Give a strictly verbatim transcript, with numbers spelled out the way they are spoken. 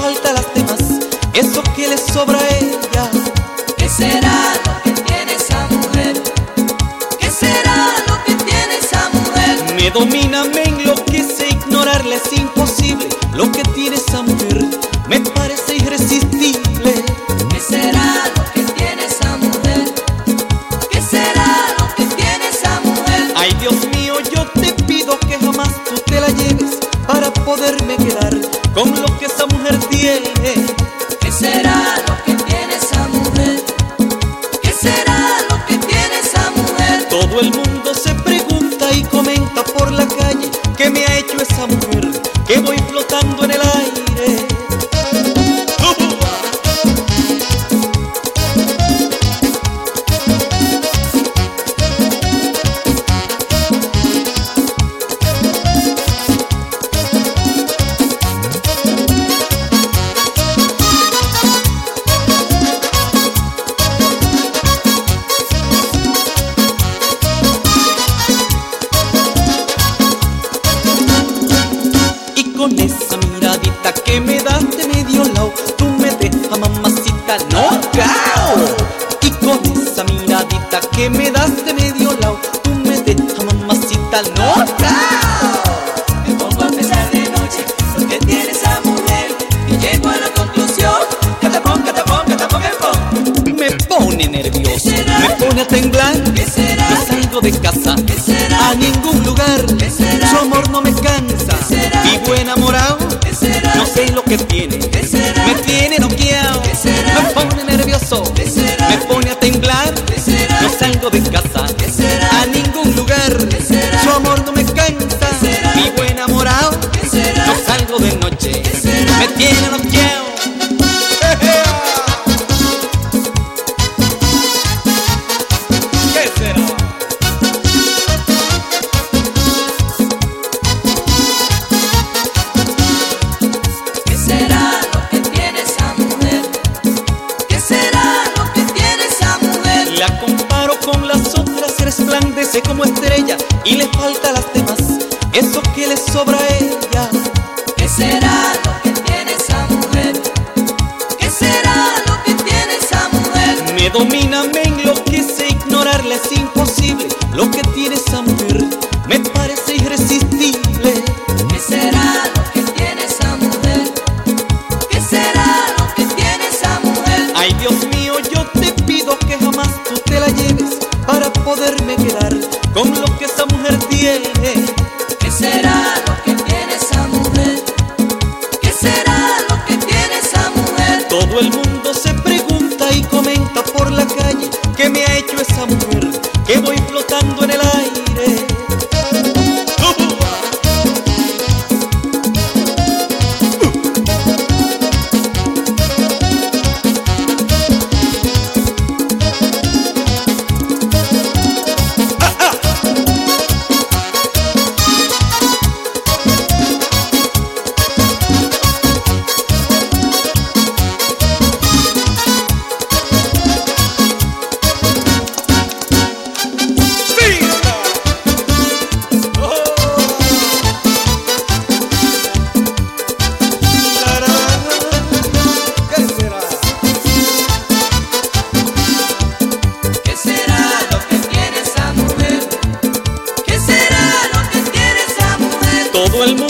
falta a las demás eso que le sobra a ella. ¿Qué será lo que tiene esa mujer? ¿Qué será lo que tiene esa mujer? Me domina, me enloquece, ignorarla es imposible. Lo que tiene esa mujer me parece irresistible. ¿Qué será lo que tiene esa mujer? ¿Qué será lo que tiene esa mujer? Ay, Dios mío, yo te pido que jamás tú te la lleves para poderme quedar con lo que esa mujer tiene. ¿Qué será lo que tiene esa mujer? ¿Qué será lo que tiene esa mujer? Todo el mundo se pregunta y comenta por la calle ¿qué me ha hecho esa mujer? Que voy flotando en el aire. Con esa miradita que me das de medio lado, tú me dejas, mamacita, knockout. Y con esa miradita que me das de medio lado, tú me dejas, mamacita, knockout. Me pongo a pensar de noche lo que tiene esa mujer y llego a la conclusión, catapón, catapón, catapón, catapón. Me pone nervioso, será? me pone a temblar. ¿Qué será? No salgo de casa, ¿Qué será? a ningún lugar. ¿Qué será? Su amor no me cansa. ¿Qué será? Vivo enamorado, ¿Qué será? no sé lo que tiene. ¿Qué será? Me tiene noqueado, ¿Qué será? me pone nervioso, ¿Qué será? me pone a temblar. ¿Qué será? No salgo de casa, ¿Qué será? a ningún lugar. ¿Qué será? Su amor no me cansa. ¿Qué será? Vivo enamorado, ¿Qué será? no salgo de noche. ¿Qué será? Me tiene noqueado. ¿Qué será? ¿Qué será lo que tiene esa mujer? ¿Qué será lo que tiene esa mujer? La comparo con las otras, resplandece como estrella y le falta a las demás eso que le sobra a ella. ¿Qué será lo que tiene esa mujer? ¿Qué será lo que tiene esa mujer? Me domina, me enloquece, ignorarla es imposible. Lo que tiene esa mujer me parece irresistible. ¿Qué será lo que tiene esa mujer? ¿Qué será lo que tiene esa mujer? Ay, Dios mío, yo te pido que jamás tú te la lleves para poderme quedar con lo que esa mujer tiene. ¿Qué será lo que tiene esa mujer? ¿Qué será lo que tiene esa mujer? Todo el mundo se pregunta y comenta por la calle ¿qué me ha hecho esa mujer? Que voy flotando en el aire. ¿Qué será lo que tiene esa mujer? ¿Qué será lo que tiene esa mujer? Todo el mundo